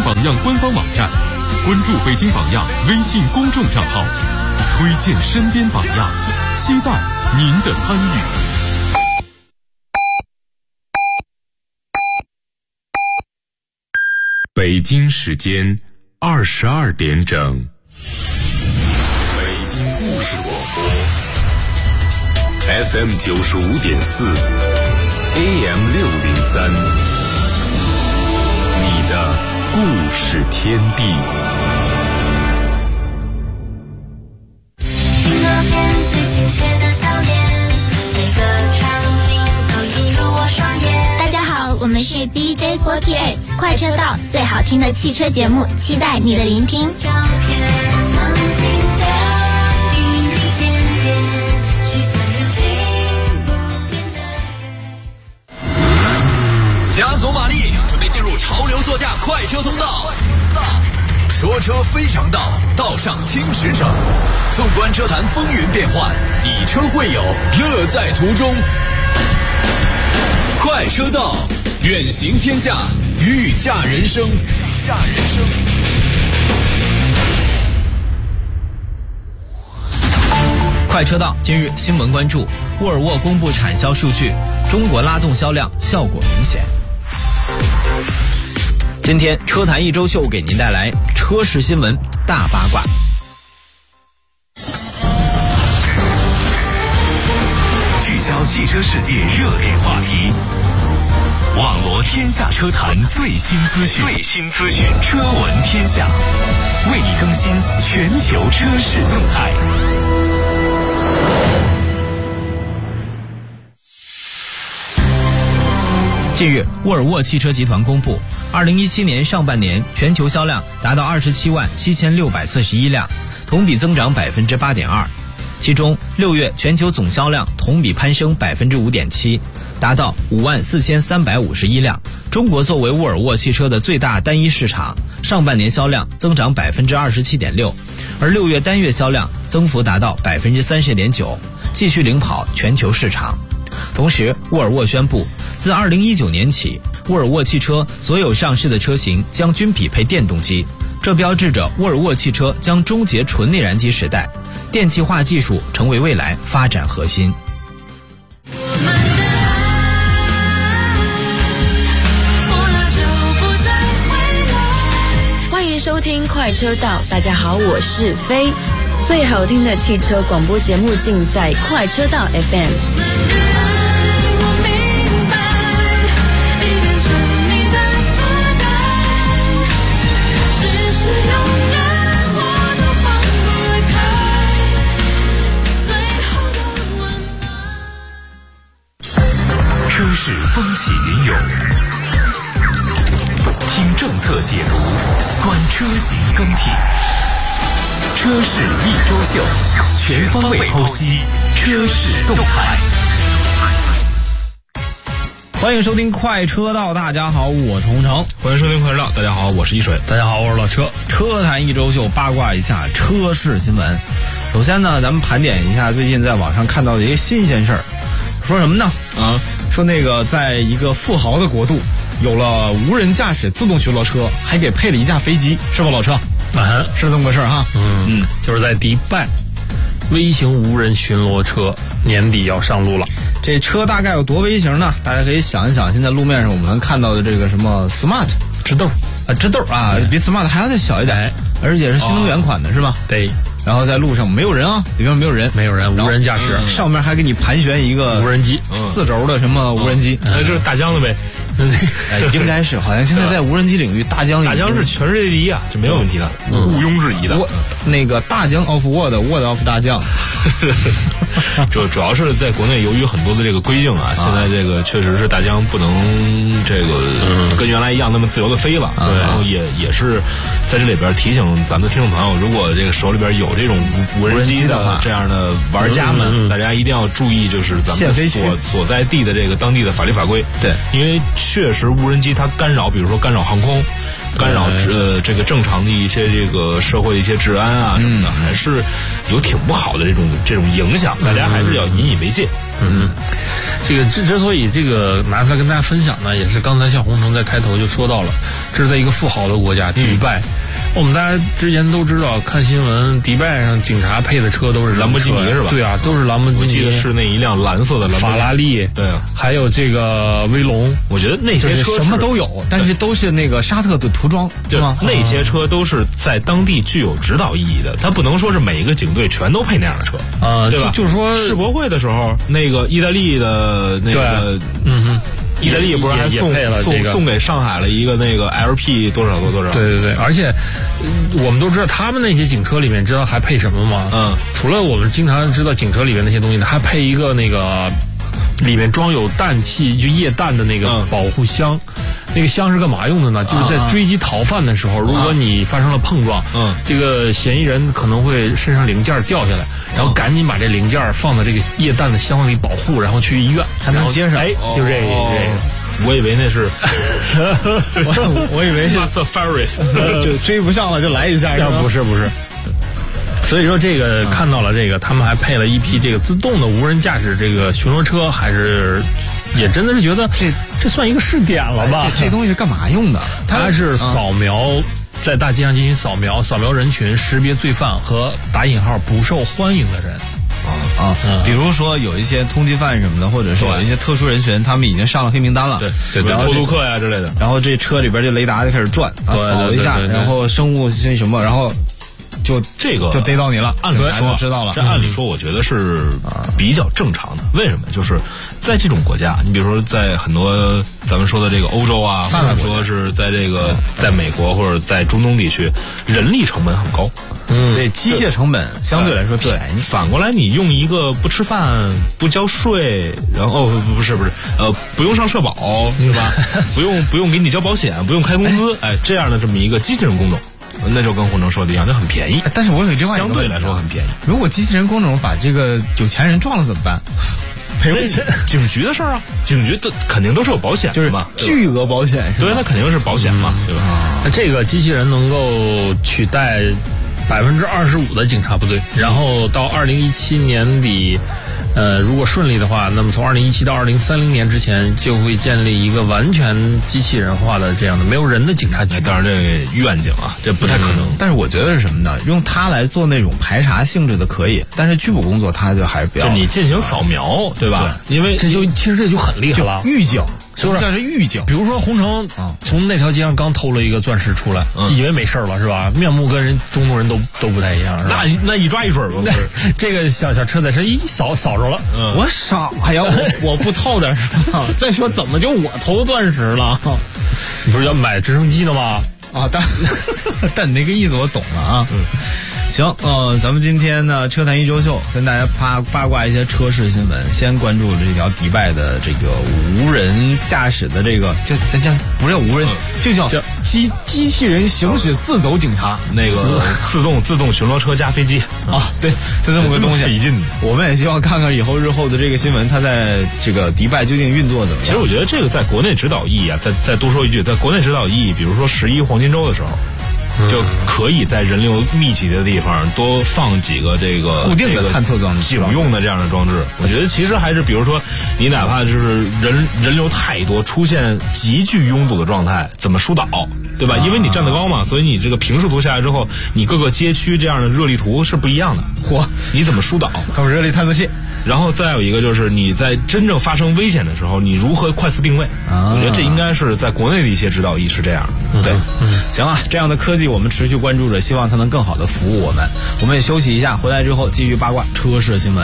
榜样官方网站，关注北京榜样微信公众账号，推荐身边榜样，期待您的参与。北京时间22点整，北京故事广播 FM 95.4 AM 603，你的故事天地。 听那片最亲切的笑脸，每个场景都映入我双眼。 大家好，我们是 DJ48 快车道，最好听的汽车节目，期待你的聆听。 照片曾经的一点点，许下有情不变的约。 加足马力，准备进入潮流座驾快车通道。说车非常道，道上听实诚。纵观车坛风云变幻，以车会友，乐在途中。快车道，远行天下，御驾人生。 快车道，今日新闻关注：沃尔沃公布产销数据，中国拉动销量效果明显。今天车坛一周秀给您带来车市新闻大八卦。 聚焦汽车世界热点话题，网罗天下车坛最新资讯，车闻天下，为你更新全球车市动态。 近日，沃尔沃汽车集团公布，2017年上半年全球销量达到277641辆，同比增长8.2%。其中6月全球总销量同比攀升5.7%，达到54351辆。中国作为沃尔沃汽车的最大单一市场，上半年销量增长27.6%，而6月单月销量增幅达到30.9%，继续领跑全球市场。同时，沃尔沃宣布，自2019年起，沃尔沃汽车所有上市的车型将均匹配电动机，这标志着沃尔沃汽车将终结纯内燃机时代，电气化技术成为未来发展核心。 欢迎收听快车道，大家好，我是飞。最好听的汽车广播节目尽在快车道 FM。 车市风起云涌，听政策解读，观车型更替。车市一周秀，全方位剖析车市动态。 欢迎收听快车道，大家好，我是洪城。 欢迎收听快车道，大家好，我是一水。 大家好，我是老车。车坛一周秀，八卦一下车市新闻。首先呢，咱们盘点一下最近在网上看到的一个新鲜事儿。说什么呢？说那个在一个富豪的国度，有了无人驾驶自动巡逻车，还给配了一架飞机，是吧，老车？是这么个事儿哈。 就是在迪拜，微型无人巡逻车年底要上路了。 这车大概有多微型呢？大家可以想一想，现在路面上我们能看到的这个什么 Smart 智豆啊，比 Smart 还要再小一点，而且是新能源款的，是吧？ 对。 然后在路上没有人啊，里面没有人， 无人驾驶， 上面还给你盘旋一个无人机 ，4轴的什么无人机， 那就是大疆的呗。 应该是，好像现在在无人机领域，大疆是全世界第一啊，这没有问题的，毋庸置疑的。 那个大疆 of Word of 大疆， 主要是在国内，由于很多的这个规定啊，现在这个确实是大疆不能这个跟原来一样那么自由的飞了。对，然后也是在这里边提醒咱们的听众朋友，如果这个手里边有这种无人机的这样的玩家们，大家一定要注意，就是咱们所在地的这个当地的法律法规。 对， 因为确实无人机它干扰，比如说干扰航空，干扰这个正常的一些这个社会的一些治安啊什么的，还是有挺不好的这种影响，大家还是要引以为戒。 这个之所以这个拿出来跟大家分享呢，也是刚才像洪城在开头就说到了，这是在一个富豪的国家迪拜。我们大家之前都知道，看新闻，迪拜上警察配的车都是兰博基尼是吧？ 对啊，都是兰博基尼。 我记得是那一辆蓝色的法拉利， 对啊， 还有这个威龙。 我觉得那些车什么都有，但是都是那个沙特的涂装，对吗？ 那些车都是在当地具有指导意义的，它不能说是每一个警队全都配那样的车对吧？ 就是说世博会的时候，那个意大利的那个，意大利不是还送给上海了一个那个 LP 多少？ 对，而且我们都知道他们那些警车里面，知道还配什么吗？除了我们经常知道警车里面那些东西，还配一个那个里面装有氮气就液氮的那个保护箱。那个箱是干嘛用的呢？就是在追击逃犯的时候，如果你发生了碰撞，这个嫌疑人可能会身上零件掉下来，然后赶紧把这零件放到这个液氮的箱子里保护，然后去医院还能接上。 就这个。 我以为那是， 我以为是 Ferris， 就追不上了就来一下。 不是。所以说这个看到了这个，他们还配了一批这个自动的无人驾驶这个巡逻车，还是也真的是觉得这算一个试点了吧？ 这东西是干嘛用的？ 它是扫描，在大街上进行扫描人群，识别罪犯和打引号不受欢迎的人。 比如说有一些通缉犯什么的，或者是有一些特殊人群，他们已经上了黑名单了， 对，偷渡客呀之类的。 然后这车里边这雷达就开始转，扫一下，然后生物什么，然后就这个就逮到你了。 按理说知道了， 这按理说我觉得是比较正常的。为什么？就是在这种国家，你比如说在很多咱们说的这个欧洲啊，或者说是在这个在美国或者在中东地区，人力成本很高。 对，机械成本相对来说便宜。 反过来，你用一个不吃饭、不交税，然后不是，不用上社保是吧？不用给你交保险，不用开工资，这样的这么一个机器人工种，那就跟洪城说的一样，那很便宜。 但是我有另外一个相对来说很便宜。 如果机器人工种把这个有钱人撞了怎么办？赔不起。 警局的事儿啊，警局的肯定都是有保险的嘛， 巨额保险。 对，那肯定是保险嘛，对吧？ 那这个机器人能够取代25%的警察部队，然后到2017年底，如果顺利的话，那么从2017到2030年之前，就会建立一个完全机器人化的这样的没有人的警察局。 当然，这个愿景啊，这不太可能。 但是我觉得是什么呢？用它来做那种排查性质的可以，但是拘捕工作它就还是不要。 就你进行扫描，对吧？ 因为其实这就很厉害了， 预警。 就是这是预警。 比如说洪城从那条街上刚偷了一个钻石出来，以为没事了是吧？面目跟中东人都不太一样，是吧？ 那一抓一准吧。 这个小车在这一扫着了， 我傻呀，我不掏点什么？再说怎么就我偷钻石了？ 你不是要买直升机的吗？ 但你那个意思我懂了啊。行，咱们今天呢车坛一周秀跟大家八卦一些车市新闻。先关注这条迪拜的这个无人驾驶的这个叫不叫无人，就叫机器人行驶自走警察， 那个自动巡逻车加飞机啊，对，就这么个东西。 费劲。 我们也希望看看日后的这个新闻，它在这个迪拜究竟运作怎么样。 其实我觉得这个在国内指导意义啊，再多说一句，在国内指导意义，比如说11黄金周的时候。就可以在人流密集的地方多放几个这个固定的探测装置， 警用的这样的装置。我觉得其实还是，比如说你哪怕就是人流太多，出现极具拥堵的状态，怎么疏导，对吧？因为你站得高嘛，所以你这个平视图下来之后，你各个街区这样的热力图是不一样的。你怎么疏导？ 靠热力探测器。 然后再有一个就是你在真正发生危险的时候，你如何快速定位？我觉得这应该是在国内的一些指导意义是这样的。 对，行啊，这样的科技我们持续关注着，希望它能更好的服务我们。我们也休息一下，回来之后继续八卦车市新闻。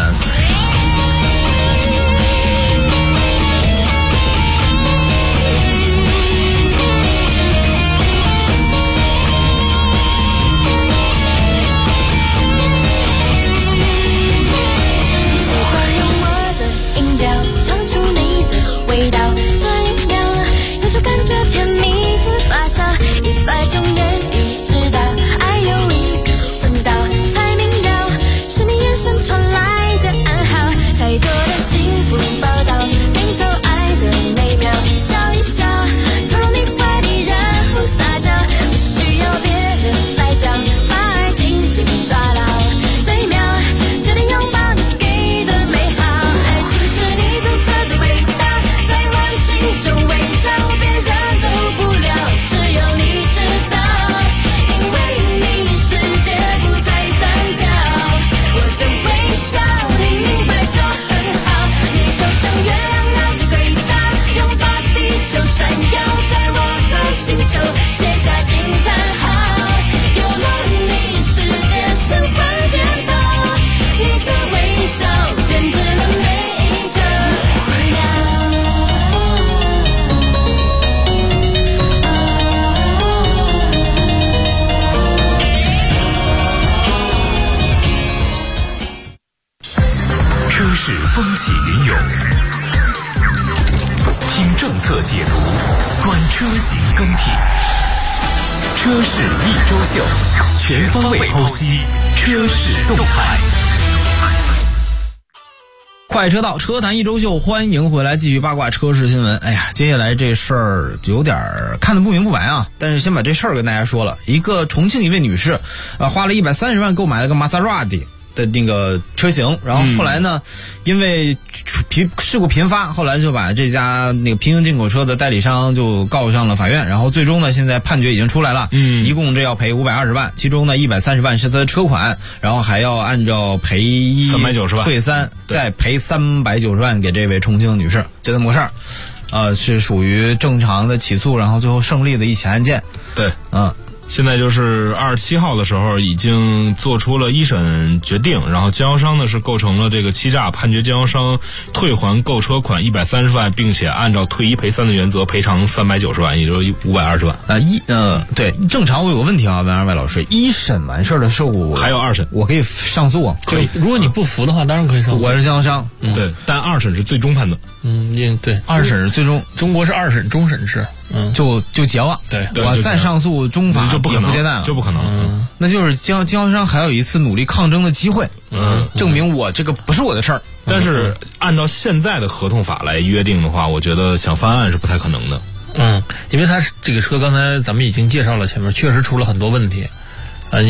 传来的暗号。 风起云涌，听政策解读，观车型更替。车市一周秀，全方位剖析车市动态。 快车道车坛一周秀，欢迎回来，继续八卦车市新闻。哎呀，接下来这事儿有点看得不明不白啊，但是先把这事儿跟大家说了。一个重庆一位女士，花了130万购买了个玛莎拉蒂的那个车型，然后后来呢，因为事故频发，后来就把这家那个平行进口车的代理商就告上了法院，然后最终呢，现在判决已经出来了，一共这要赔520万，其中呢130万是他的车款，然后还要按照赔 390万退3，再赔390万给这位重庆女士，就这么个事儿，是属于正常的起诉，然后最后胜利的一起案件。 对，现在就是27号的时候已经做出了一审决定，然后经销商呢是构成了这个欺诈，判决经销商退还购车款130万，并且按照退1赔3的原则赔偿390万，也就是520万。 对，正常我有个问题啊，文二外老师，一审完事儿的时候还有二审， 我可以上诉啊？ 可以，如果你不服的话，当然可以上诉。 我是经销商， 对，但二审是最终判断。 对， 二审是最终， 中国是二审终审制， 就结了。 对， 我再上诉中法就不可能， 也不接待了， 就不可能。 那就是经销商还有一次努力抗争的机会，证明我这个不是我的事儿。 但是按照现在的合同法来约定的话，我觉得想翻案是不太可能的。 因为它这个车刚才咱们已经介绍了，前面确实出了很多问题。你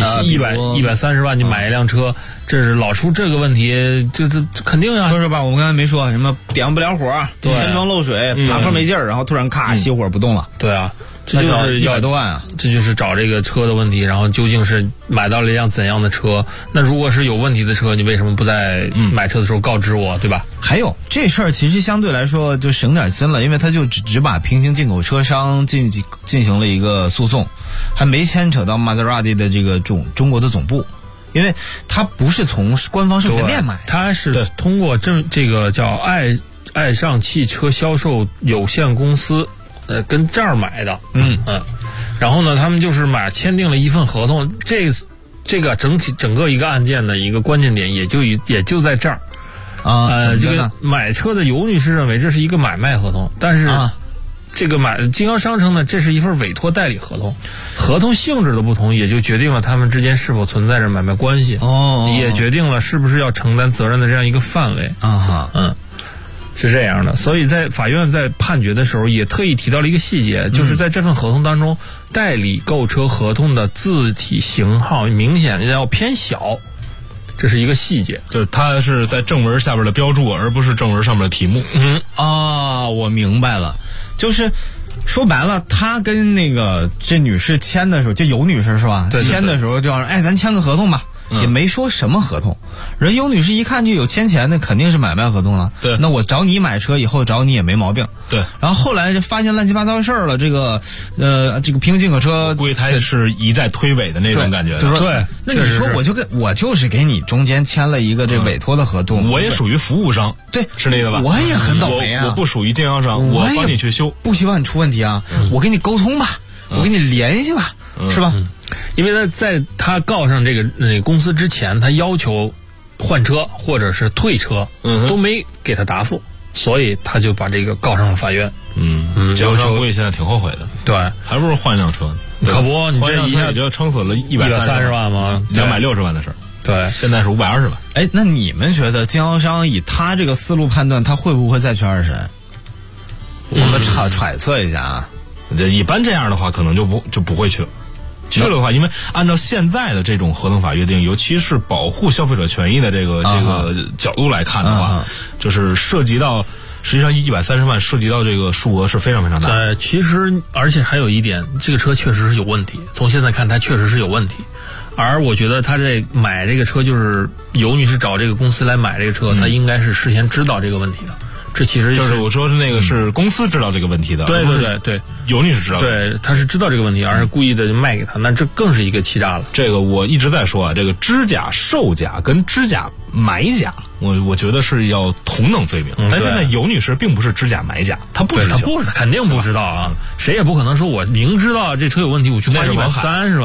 130万你买一辆车，这是老出这个问题，这肯定呀。 说实话，我们刚才没说什么点不了火，天窗漏水，爬坡没劲儿，然后突然咔熄火不动了。 对啊，这就是 100多万啊！ 这就是找这个车的问题，然后究竟是买到了一辆怎样的车？那如果是有问题的车，你为什么不在买车的时候告知我，对吧？ 还有这事儿其实相对来说就省点心了，因为他就只把平行进口车商进行了一个诉讼，还没牵扯到玛莎拉蒂的这个中国的总部，因为他不是从官方授权店买， 他是通过这个叫爱上汽车销售有限公司，跟这儿买的，然后呢，他们就是签订了一份合同，这个整个一个案件的一个关键点也就在这儿。这个买车的尤女士认为这是一个买卖合同，但是这个经销商称呢，这是一份委托代理合同，合同性质的不同，也就决定了他们之间是否存在着买卖关系，也决定了是不是要承担责任的这样一个范围。是这样的，所以在法院在判决的时候也特意提到了一个细节，就是在这份合同当中，代理购车合同的字体型号明显要偏小，这是一个细节， 就是它是在正文下边的标注，而不是正文上面的题目。 我明白了，就是说白了，他跟那个这女士签的时候，就尤女士是吧？ 对， 签的时候就要咱签个合同吧。也没说什么合同，人尤女士一看就有签钱的，肯定是买卖合同了。 对， 那我找你买车以后找你也没毛病。 对， 然后后来就发现乱七八糟的事儿了，这个平行进口车， 估计他是一再推诿的那种感觉。 就说对，那你说我就是给你中间签了一个这委托的合同， 我也属于服务商， 对， 是那个吧？ 我也很倒霉啊， 我不属于经销商，我帮你去修， 不希望你出问题啊，我跟你沟通吧，我跟你联系吧，是吧？ 因为在他告上这个公司之前，他要求换车或者是退车，都没给他答复，所以他就把这个告上了法院。 经销商估计现在挺后悔的， 对， 还不如换一辆车呢。 可不，你这一下也就撑死了 130万吗 ？260万的事儿。 对， 现在是520万。 那你们觉得经销商以他这个思路判断，他会不会再去二审？我们揣测一下啊。 一般这样的话，可能就不会去了。去了的话，因为按照现在的这种合同法约定，尤其是保护消费者权益的这个角度来看的话，就是涉及到实际上130万涉及到这个数额是非常非常大的。 其实而且还有一点，这个车确实是有问题，从现在看它确实是有问题。而我觉得他在买这个车，就是尤女士找这个公司来买这个车，他应该是事先知道这个问题的。这其实就是我说是那个是公司知道这个问题的， 对， 尤女士知道的， 对，他是知道这个问题，而是故意的卖给他，那这更是一个欺诈了。 这个我一直在说啊，这个知假售假跟知假买假，我觉得是要同等罪名。但现在尤女士并不是知假买假，她不知道， 她肯定不知道啊，谁也不可能说我明知道这车有问题，我去换130是吧？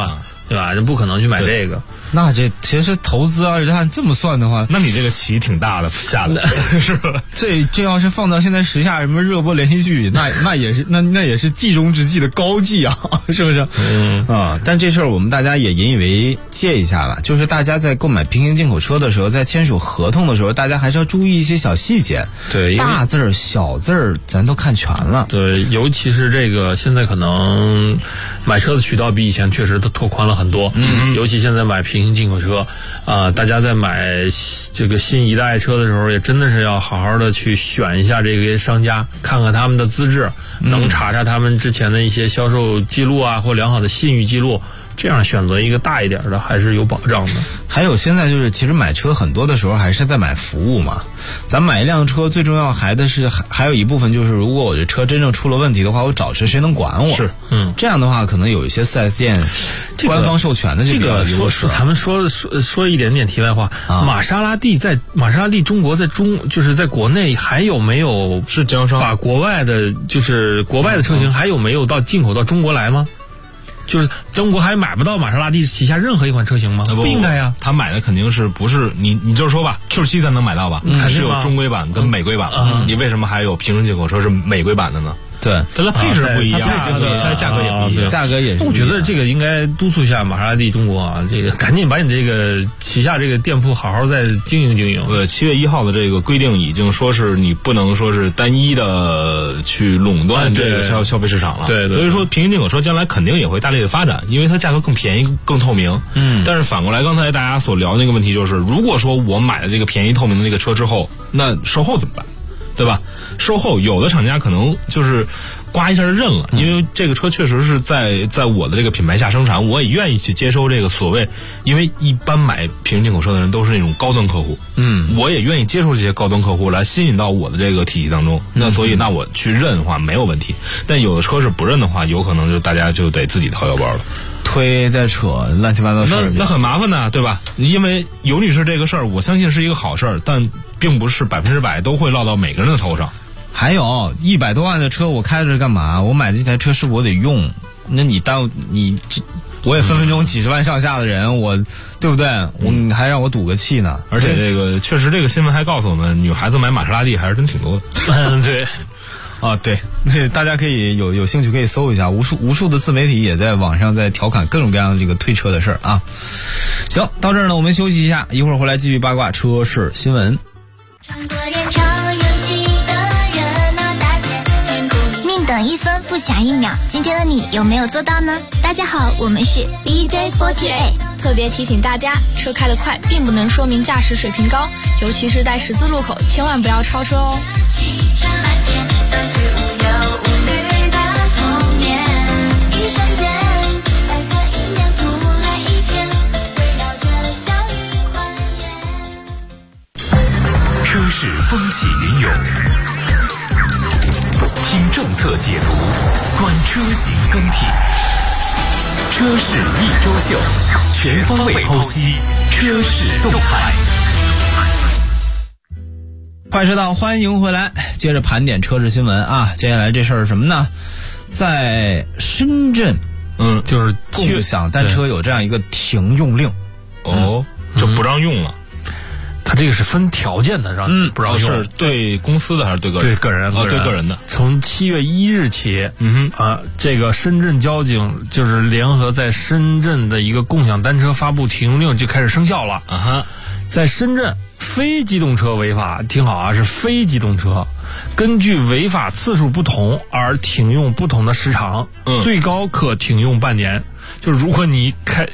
对吧？就不可能去买这个。 那这其实投资啊，按这么算的话， 那你这个棋挺大的下的，是吧？ 这要是放到现在时下什么热播连续剧，那也是那也是计中之计的高计啊，是不是？但这事儿我们大家也引以为戒一下吧，就是大家在购买平行进口车的时候，在签署合同的时候，大家还是要注意一些小细节。 对， 大字儿、小字儿咱都看全了。 对，尤其是这个现在可能买车的渠道比以前确实都拓宽了很多。尤其现在买平行进口车大家在买这个新一代车的时候，也真的是要好好的去选一下这个商家，看看他们的资质，能查查他们之前的一些销售记录啊，或良好的信誉记录。这样选择一个大一点的还是有保障的。 还有现在就是其实买车很多的时候还是在买服务嘛。咱买一辆车最重要还有一部分就是，如果我这车真正出了问题的话，我找谁能管我？是，这样的话可能有一些 4S 店官方授权的这个咱们说一点点题外话，玛莎拉蒂中国就是在国内还有没有是经销商把国外的车型还有没有进口到中国来吗？就是中国还买不到玛莎拉蒂旗下任何一款车型吗？不应该呀， 他买的肯定是不是你就是说吧 ，Q7 咱能买到吧？还是有中规版跟美规版的，你为什么还有平行进口车是美规版的呢？ 对， 它的配置不一样，它的价格也不一样， 价格也是。 我觉得这个应该督促一下玛莎拉蒂中国啊，这个赶紧把你这个旗下这个店铺好好再经营经营。 7月1号的这个规定已经说是你不能说是单一的去垄断这个消费市场了。 对， 所以说平行进口车将来肯定也会大力的发展，因为它价格更便宜、更透明。但是反过来，刚才大家所聊的那个问题就是，如果说我买了这个便宜透明的这个车之后，那售后怎么办？对吧？售后有的厂家可能就是刮一下就认了，因为这个车确实是在我的这个品牌下生产，我也愿意去接收这个所谓，因为一般买平行进口车的人都是那种高端客户，我也愿意接受这些高端客户来吸引到我的这个体系当中，那所以那我去认的话没有问题，但有的车是不认的话，有可能就大家就得自己掏腰包了。 推再扯乱七八糟事儿， 那很麻烦的，对吧？因为尤女士这个事儿，我相信是一个好事儿，但并不是100%都会落到每个人的头上。 还有100多万的车，我开着干嘛？我买这台车是我得用，那我也分分钟几十万上下的人，对不对？你还让我赌个气呢？ 而且这个确实，这个新闻还告诉我们，女孩子买玛莎拉蒂还是真挺多的。 对。 对，大家可以有兴趣可以搜一下，无数的自媒体也在网上在调侃各种各样的这个推车的事儿啊。行，到这儿呢，我们休息一下，一会儿回来继续八卦车市新闻。 穿过人潮拥挤的热闹大街，天空宁等1分不抢1秒，今天的你有没有做到呢？大家好，我们是 BJ48。 特别提醒大家，车开得快并不能说明驾驶水平高，尤其是在十字路口，千万不要超车哦。 汽车蓝天，像是无忧无虑的童年，一瞬间，白色迎面扑来一片，围绕着小雨欢颜。 车市风起云涌，听政策解读，观车型更替。车市一周秀，全方位剖析车市动态。 快车道，欢迎回来，接着盘点车市新闻啊。接下来这事儿是什么呢？在深圳， 就是共享单车有这样一个停用令， 就不让用了。 他这个是分条件的，让不让用， 是对公司的还是对个人？ 对个人， 对个人的。 从7月1日起，这个深圳交警就是联合在深圳的一个共享单车发布停用令就开始生效了。在深圳，非机动车违法，听好啊，是非机动车，根据违法次数不同而停用不同的时长，最高可停用半年。就是如果你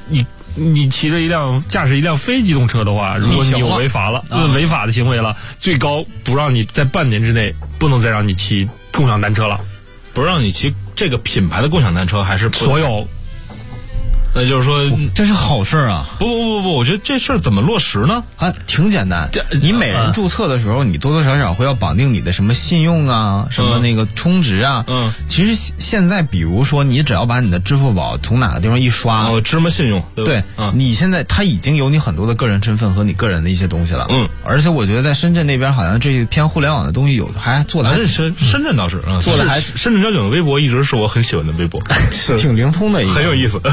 驾驶一辆非机动车的话，如果你有违法的行为了，最高不让你在半年之内不能再让你骑共享单车了， 不让你骑这个品牌的共享单车，还是所有？ 那就是说， 这是好事啊！ 不，我觉得这事儿怎么落实呢？ 挺简单。你每人注册的时候，你多多少少会要绑定你的什么信用啊，什么那个充值啊。其实现在，比如说你只要把你的支付宝从哪个地方一刷， 芝麻信用， 对，你现在它已经有你很多的个人身份和你个人的一些东西了。而且我觉得在深圳那边好像这偏互联网的东西还做的还深圳倒是做的还深圳交警的微博一直是我很喜欢的微博， 挺灵通的， 很有意思。 对。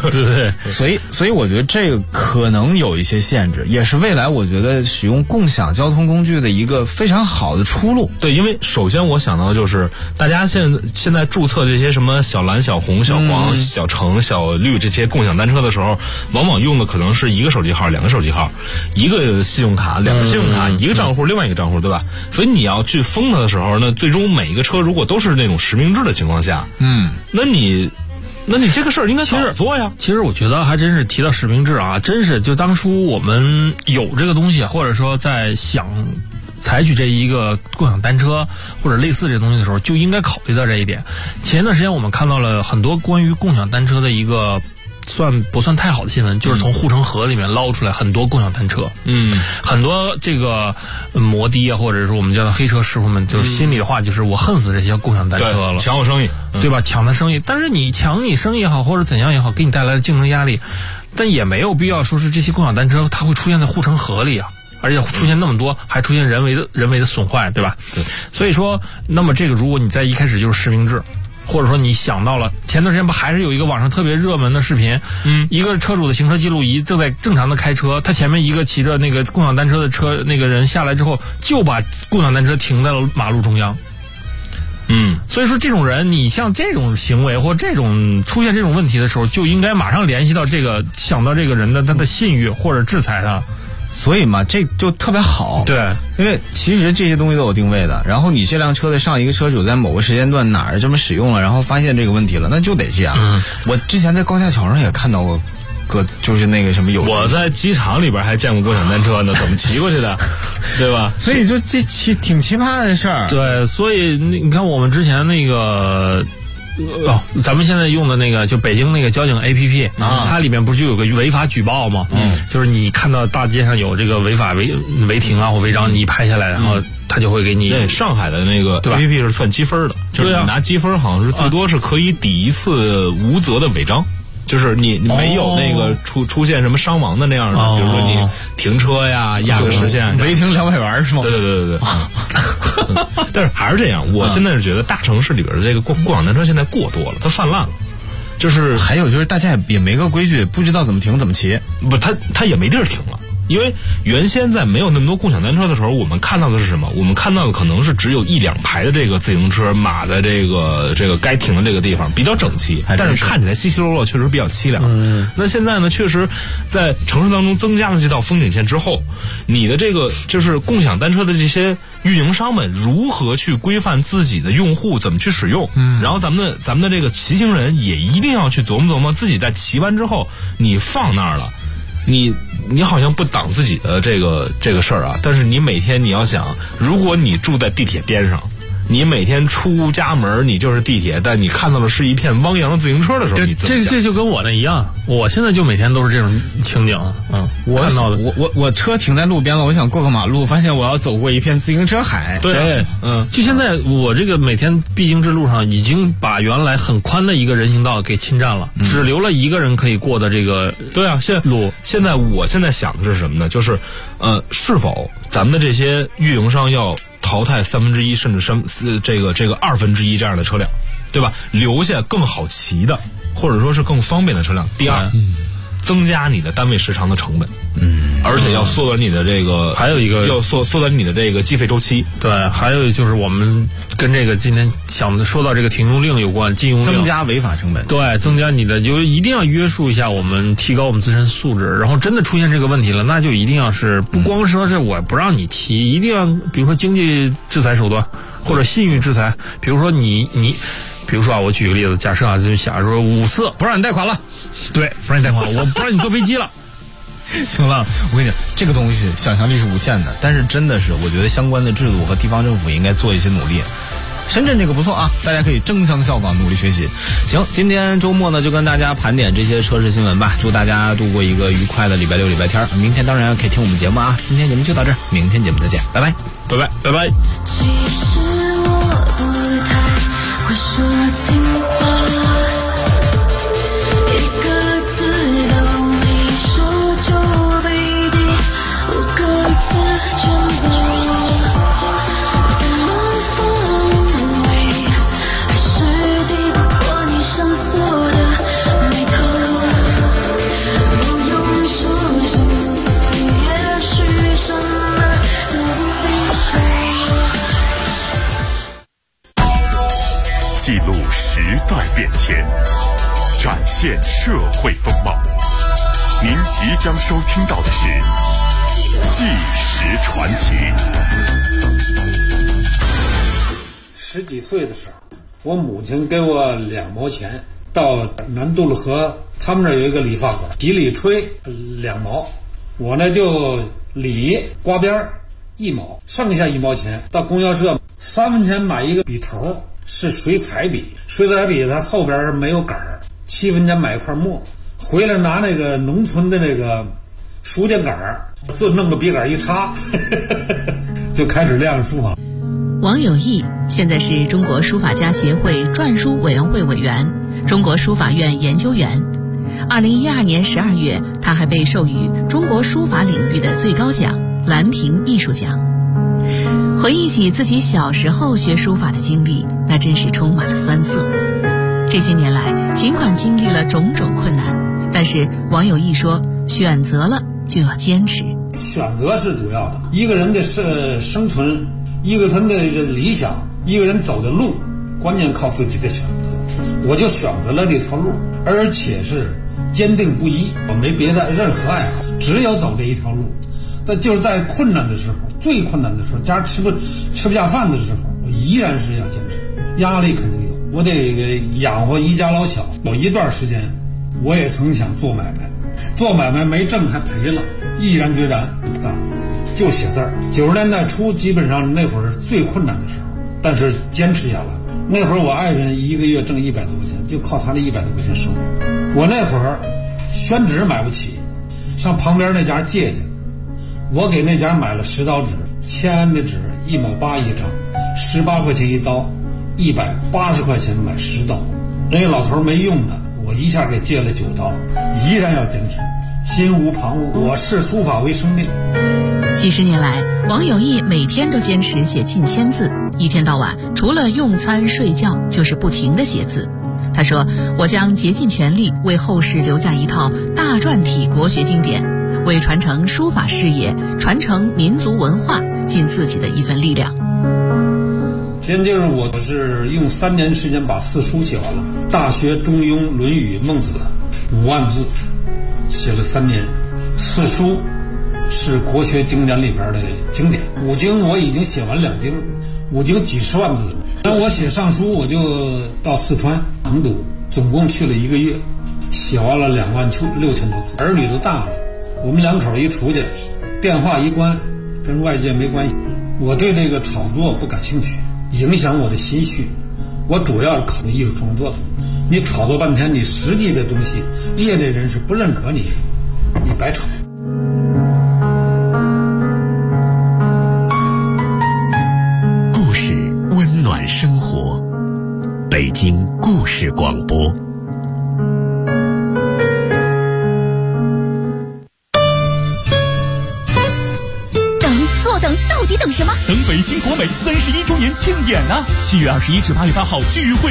对， 所以我觉得这个可能有一些限制，也是未来我觉得使用共享交通工具的一个非常好的出路。 对，因为首先我想到的就是大家现在注册这些什么小蓝、小红、小黄、小橙、小绿这些共享单车的时候，往往用的可能是一个手机号、两个手机号，一个信用卡、两个信用卡，一个账户、另外一个账户，对吧？所以你要去封它的时候呢，最终每一个车如果都是那种实名制的情况下，那你这个事儿应该早做呀。 其实我觉得还真是提到实名制啊，真是就当初我们有这个东西，或者说在想采取这一个共享单车或者类似这东西的时候，就应该考虑到这一点。前一段时间我们看到了很多关于共享单车的一个不算太好的新闻，就是从护城河里面捞出来很多共享单车，很多这个摩的啊，或者是我们叫的黑车师傅们，就是心里的话就是我恨死这些共享单车了， 抢我生意， 对吧？抢他生意，但是你抢你生意也好，或者怎样也好，给你带来的竞争压力，但也没有必要说是这些共享单车它会出现在护城河里啊。而且出现那么多，还出现人为的损坏，对吧？ 对。 所以说，那么这个如果你在一开始就是实名制，或者说你想到了，前段时间不还是有一个网上特别热门的视频，一个车主的行车记录仪正在正常的开车，他前面一个骑着那个共享单车的车那个人下来之后，就把共享单车停在了马路中央。所以说这种人，你像这种行为或这种出现这种问题的时候，就应该马上联系到这个，想到这个人的他的信誉或者制裁他。 所以嘛，这就特别好。 对， 因为其实这些东西都有定位的。然后你这辆车的上一个车主在某个时间段哪儿这么使用了，然后发现这个问题了，那就得这样。我之前在高架桥上也看到过，就是那个什么有。 我在机场里边还见过共享单车呢，怎么骑过去的，对吧？ 所以就这挺奇葩的事儿。 对，所以你看我们之前那个。咱们现在用的那个就北京那个交警 APP 它里面不是就有个违法举报吗？就是你看到大街上有这个违法违停啊或违章，你拍下来，然后他就会给你。 对，上海的那个 APP 是算积分的，就是你拿积分好像是最多是可以抵一次无责的违章。就是你没有那个出现什么伤亡的那样的，比如说你停车呀、压个实线、 违停200元是吗？ 对。但是还是这样，我现在是觉得大城市里边的这个共享单车现在过多了，它泛滥了。就是还有就是大家也没个规矩，不知道怎么停怎么骑。 不，它也没地儿停了。因为原先在没有那么多共享单车的时候，我们看到的是什么？我们看到的可能是只有1-2排的这个自行车码在这个该停的这个地方比较整齐，但是看起来稀稀落落，确实比较凄凉。那现在呢，确实在城市当中增加了这道风景线之后，你的这个就是共享单车的这些运营商们如何去规范自己的用户怎么去使用，然后咱们的这个骑行人也一定要去琢磨自己在骑完之后你放那儿了。你好像不挡自己的这个事儿啊，但是你每天你要想，如果你住在地铁边上，你每天出家门你就是地铁，但你看到的是一片汪洋的自行车的时候，你怎么想？ 这就跟我那一样，我现在就每天都是这种情景。我看到的， 我车停在路边了，我想过个马路，发现我要走过一片自行车海。 对，就现在我这个每天必经之路上，已经把原来很宽的一个人行道给侵占了，只留了一个人可以过的这个。 对啊，我现在想的是什么呢？就是是否咱们的这些运营商要淘汰1/3甚至这个1/2这样的车辆，对吧？留下更好骑的，或者说是更方便的车辆。第二，增加你的单位时长的成本，而且要缩短你的这个， 还有一个要缩短你的这个计费周期。 对，还有就是我们跟这个今天说到这个停用令有关，禁用令， 增加违法成本。 对，增加你的就一定要约束一下我们，提高我们自身素质。然后真的出现这个问题了，那就一定要是不光说是我不让你骑，一定要比如说经济制裁手段或者信誉制裁，比如说你。比如说我举个例子，假设就想说5次不让你贷款了， 对，不让你贷款了，我不让你坐飞机了。 行了，我跟你讲，这个东西想象力是无限的，但是真的是，我觉得相关的制度和地方政府应该做一些努力。深圳这个不错啊，大家可以争相效仿，努力学习。行，今天周末呢，就跟大家盘点这些车市新闻吧，祝大家度过一个愉快的礼拜六、礼拜天。明天当然可以听我们节目啊，今天节目就到这儿，明天节目再见，拜拜， 拜拜，拜拜。 其实我不太会说情话，一个字都没说就被敌，我各自选择。还是抵不过你上锁的眉头。 现社会风貌。您即将收听到的是《纪实传奇》。 10几岁的时候，我母亲给我2毛钱，到南渡了河，他们那儿有一个理发馆，几里吹2毛，我呢就理刮边1毛，剩下1毛钱到供销社3分钱买一个笔头，是水彩笔，水彩笔它后边没有杆儿，7分钱买一块墨，回来拿那个农村的那个书架杆儿，就弄个笔杆一插就开始练书法。 王有义现在是中国书法家协会篆书委员会委员、中国书法院研究员。2012年12月，他还被授予中国书法领域的最高奖兰亭艺术奖。回忆起自己小时候学书法的经历，那真是充满了酸涩。这些年来，尽管经历了种种困难，但是王有义说，选择了就要坚持。 选择是主要的，一个人的生存，一个人的理想，一个人走的路，关键靠自己的选择。我就选择了这条路，而且是坚定不移，我没别的任何爱好，只有走这一条路。但就是在困难的时候，最困难的时候，家吃不下饭的时候，我依然是要坚持。压力肯定有，我得养活一家老小。有一段时间，我也曾想做买卖，做买卖没挣还赔了，毅然决然不干，就写字儿。90年代初，基本上那会儿最困难的时候，但是坚持下来。那会儿我爱人一个月挣100多块钱，就靠他那100多块钱生活。我那会儿宣纸买不起，上旁边那家借去，我给那家买了10刀纸，签的纸1毛8一张，18块钱一刀，180块钱买10刀。那个老头没用的，我一下给借了9刀，依然要坚持，心无旁骛。我视书法为生命。 几十年来，王有义每天都坚持写近1000字，一天到晚除了用餐睡觉就是不停地写字。他说，我将竭尽全力为后世留下一套大篆体国学经典，为传承书法事业、传承民族文化尽自己的一份力量。 先就是我是用3年时间把4书写完了，《大学》《中庸》《论语》《孟子》5万字，写了3年。4书是国学经典里边的经典，5经我已经写完2经，5经几十万字了。那我写上书，我就到四川成都，总共去了1个月，写完了26000多字。儿女都大了，我们2口一出去，电话一关，跟外界没关系。我对这个炒作不感兴趣，影响我的心绪。我主要考虑艺术创作的。你炒作半天，你实际的东西，业内人士不认可你，你白炒。 故事温暖生活，北京故事广播。 到底等什么？ 等北京国美31周年庆典啊！7月21至8月8号聚会